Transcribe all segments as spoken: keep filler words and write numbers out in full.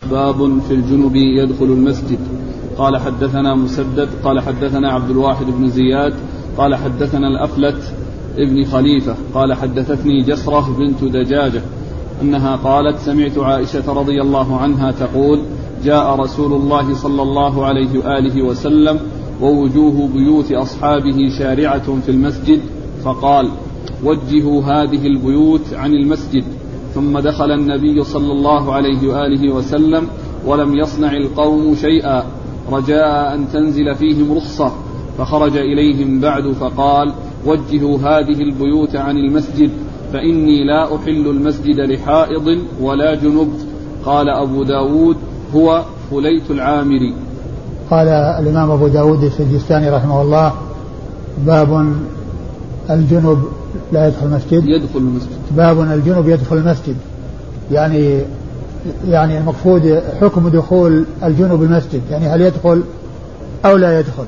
باب في الجنب يدخل المسجد. قال حدثنا مسدد قال حدثنا عبد الواحد بن زياد قال حدثنا الأفلت ابن خليفة قال حدثتني جسرة بنت دجاجة أنها قالت سمعت عائشة رضي الله عنها تقول جاء رسول الله صلى الله عليه وآله وسلم ووجوه بيوت أصحابه شارعة في المسجد فقال وجهوا هذه البيوت عن المسجد. ثم دخل النبي صلى الله عليه وآله وسلم ولم يصنع القوم شيئا رجاء أن تنزل فيهم رخصة فخرج إليهم بعد فقال وجهوا هذه البيوت عن المسجد فإني لا أحل المسجد لحائض ولا جنب. قال أبو داود هو فليت العامري. قال الإمام أبو داود السجستاني رحمه الله باب الجنب لا يدخل المسجد يدخل المسجد باب الجنب يدخل المسجد يعني يعني المقصود حكم دخول الجنب المسجد يعني هل يدخل أو لا يدخل.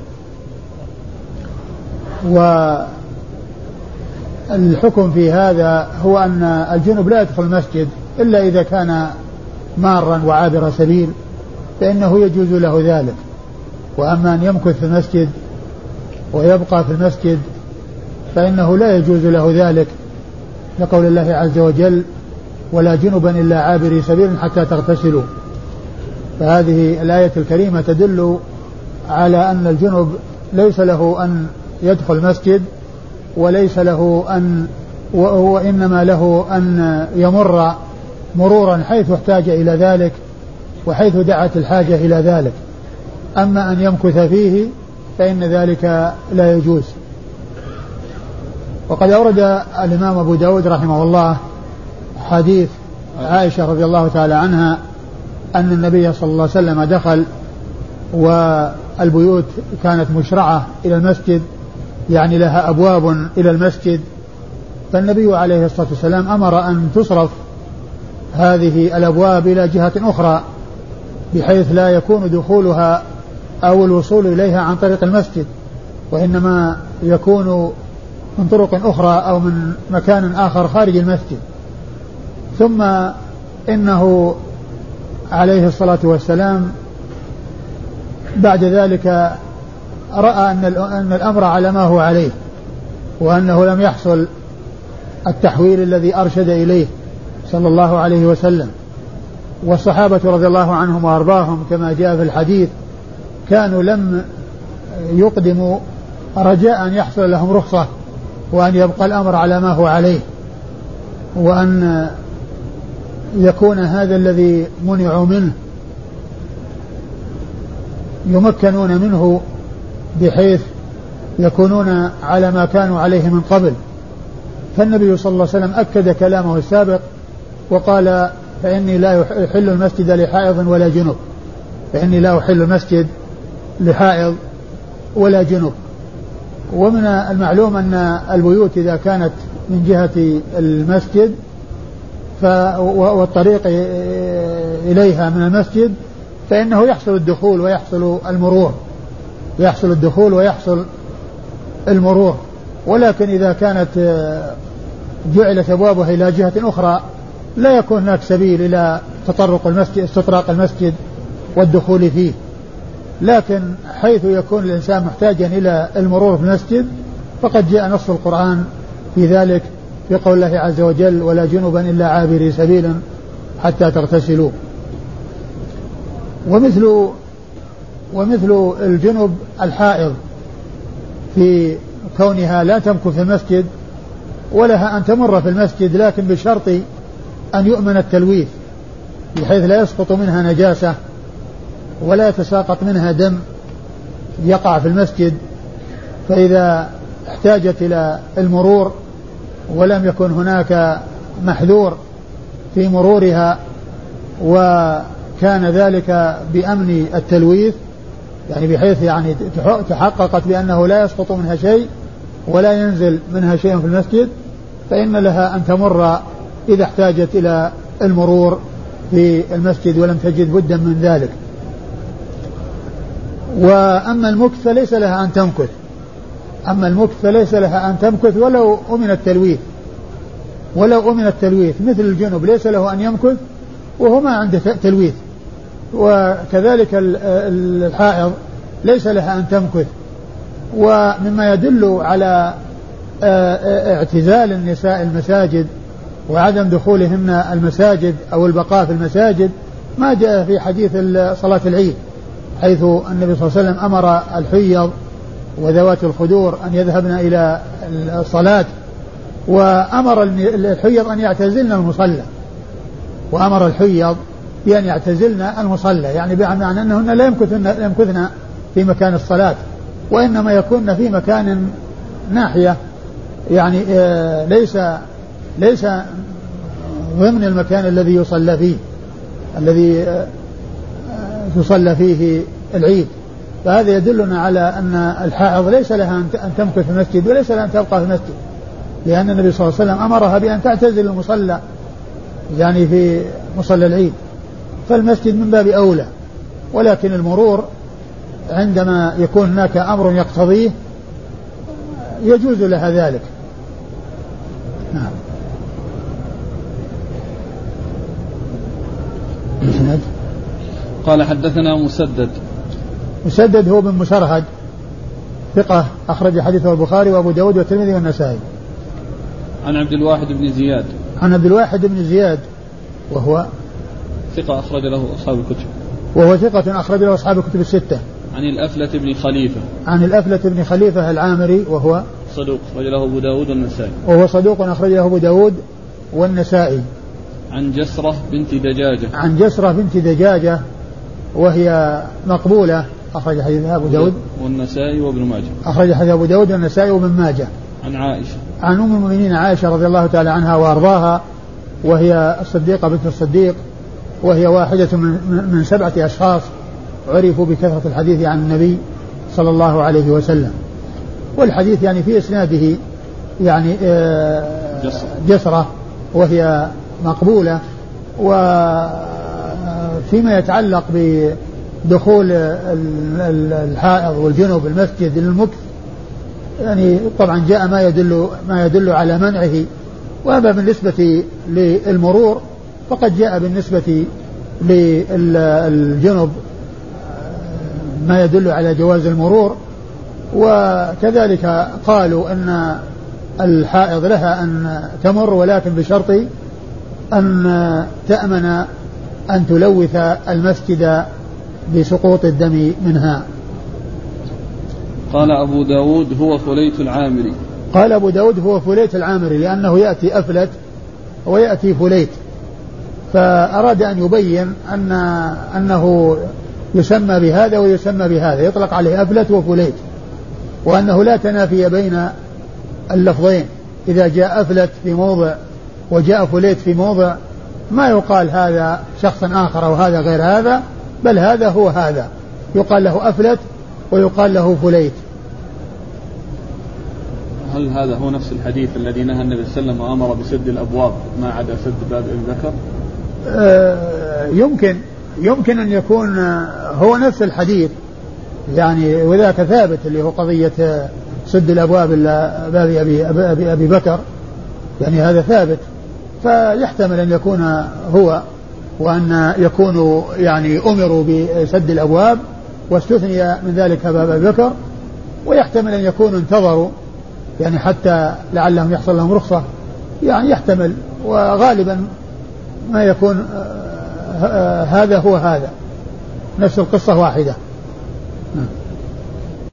والحكم في هذا هو أن الجنب لا يدخل المسجد إلا إذا كان مارا وعابر سبيل فإنه يجوز له ذلك. وأما أن يمكث في المسجد ويبقى في المسجد فإنه لا يجوز له ذلك لقول الله عز وجل ولا جنبا إلا عابري سبيل حتى تغتسلوا. فهذه الآية الكريمة تدل على أن الجنب ليس له أن يدخل المسجد وليس له أن وإنما له أن يمر مرورا حيث احتاج إلى ذلك وحيث دعت الحاجة إلى ذلك. أما أن يمكث فيه فإن ذلك لا يجوز. وقد أورد الإمام أبو داود رحمه الله حديث عائشة رضي الله تعالى عنها أن النبي صلى الله عليه وسلم دخل والبيوت كانت مشرعة إلى المسجد يعني لها أبواب إلى المسجد فالنبي عليه الصلاة والسلام أمر أن تصرف هذه الأبواب إلى جهة أخرى بحيث لا يكون دخولها أو الوصول إليها عن طريق المسجد وإنما يكون من طرق أخرى أو من مكان آخر خارج المسجد. ثم إنه عليه الصلاة والسلام بعد ذلك رأى أن الأمر على ما هو عليه وأنه لم يحصل التحويل الذي أرشد إليه صلى الله عليه وسلم. والصحابة رضي الله عنهم وأرضاهم كما جاء في الحديث كانوا لم يقدموا رجاء أن يحصل لهم رخصة وأن يبقى الأمر على ما هو عليه وأن يكون هذا الذي منعوا منه يمكنون منه بحيث يكونون على ما كانوا عليه من قبل. فالنبي صلى الله عليه وسلم أكد كلامه السابق وقال فإني لا أحل المسجد لحائض ولا جنب فإني لا أحل المسجد لحائض ولا جنب. ومن المعلوم أن البيوت إذا كانت من جهة المسجد والطريق إليها من المسجد فإنه يحصل الدخول ويحصل المرور يحصل الدخول ويحصل المرور. ولكن إذا كانت جعلت أبوابها إلى جهة أخرى لا يكون هناك سبيل إلى تطرق المسجد استطراق المسجد والدخول فيه. لكن حيث يكون الإنسان محتاجا إلى المرور في المسجد فقد جاء نص القرآن في ذلك في قول الله عز وجل ولا جنبا إلا عابري سبيلا حتى تغتسلوا. ومثل ومثل الجنب الحائض في كونها لا تمكث في المسجد ولها أن تمر في المسجد لكن بشرط أن يؤمن التلويث بحيث لا يسقط منها نجاسة ولا يتساقط منها دم يقع في المسجد. فإذا احتاجت إلى المرور ولم يكن هناك محذور في مرورها وكان ذلك بأمن التلويث يعني بحيث يعني تحققت بأنه لا يسقط منها شيء ولا ينزل منها شيء في المسجد فإن لها أن تمر إذا احتاجت إلى المرور في المسجد ولم تجد بدا من ذلك. وأما المكث فليس لها أن تمكث أما المكث فليس لها أن تمكث ولو أمن التلويث ولو أمن التلويث مثل الجنب ليس له أن يمكث وهو ما عنده تلويث وكذلك الحائض ليس لها أن تمكث. ومما يدل على اعتزال النساء المساجد وعدم دخولهن المساجد أو البقاء في المساجد ما جاء في حديث صلاة العيد، حيث النبي صلى الله عليه وسلم أمر الحيض وذوات الخدور أن يذهبن إلى الصلاة، وأمر الحيض أن يعتزلن المصلى، وأمر الحيض بأن يعتزلن المصلى، يعني بمعنى أنهن لا يمكثن, يمكثن في مكان الصلاة، وإنما يكون في مكان ناحية، يعني ليس ليس ضمن المكان الذي يصلى فيه الذي يصلى فيه العيد. فهذا يدلنا على أن الحائض ليس لها أن تمكث في المسجد وليس لها أن تبقى في المسجد، لأن النبي صلى الله عليه وسلم أمرها بأن تعتزل المصلى، يعني في مصلى العيد، فالمسجد من باب أولى. ولكن المرور عندما يكون هناك أمر يقتضيه يجوز لها ذلك. نعم. قال حدثنا مسدد. مسدد هو بن مسرهد ثقة أخرج حديثه البخاري وأبو داود والترمذي والنسائي. عن عبد الواحد بن زياد. عن عبد الواحد بن زياد وهو ثقة أخرج له أصحاب الكتب. وهو ثقة أخرج له أصحاب الكتب الستة. عن الأفلة بن خليفة. عن الأفلة بن خليفة العامري وهو صدوق أخرج له أبو داود والنسائي. وهو صدوق أخرج له أبو داود والنسائي. عن جسرة بنت دجاجة. عن جسرة بنت دجاجة وهي مقبولة أخرج حديثها أبو داود والنسائي وابن ماجه. أخرج حديث أبو داود والنسائي وابن ماجه. عن عائشة. عن أم المؤمنين عائشة رضي الله تعالى عنها وأرضاها، وهي الصديقة بنت الصديق، وهي واحدة من, من سبعة أشخاص عرفوا بكثرة الحديث عن النبي صلى الله عليه وسلم. والحديث يعني في إسناده يعني جسرة وهي مقبولة. وفيما يتعلق بدخول الحائض والجنوب المسجد للمكث، يعني طبعا جاء ما يدل ما يدل على منعه، وهذا بالنسبة للمرور فقد جاء بالنسبة للجنوب ما يدل على جواز المرور. وكذلك قالوا أن الحائض لها أن تمر، ولكن بشرط أن تأمن أن تلوث المسجد بسقوط الدم منها. قال أبو داود هو فليت العامري. قال أبو داود هو فليت العامري لأنه يأتي أفلت ويأتي فليت، فأراد أن يبين أن أنه يسمى بهذا ويسمى بهذا، يطلق عليه أفلت وفليت، وأنه لا تنافي بين اللفظين. إذا جاء أفلت في موضع وجاء فليت في موضع ما يقال هذا شخص آخر أو هذا غير هذا، بل هذا هو هذا، يقال له أفلت ويقال له فليت. هل هذا هو نفس الحديث الذي نهى النبي صلى الله عليه وسلم وأمر بسد الأبواب ما عدا سد باب الذكر؟ آه يمكن يمكن أن يكون هو نفس الحديث يعني، وذاك ثابت اللي هو قضية سد الأبواب إلا باب أبي, أبي, أبي بكر، يعني هذا ثابت، فيحتمل أن يكون هو، وأن يكونوا يعني أمروا بسد الأبواب واستثني من ذلك باب أبي بكر، ويحتمل أن يكونوا انتظروا يعني حتى لعلهم يحصل لهم رخصة، يعني يحتمل، وغالبا ما يكون هذا هو هذا، نفس القصة واحدة.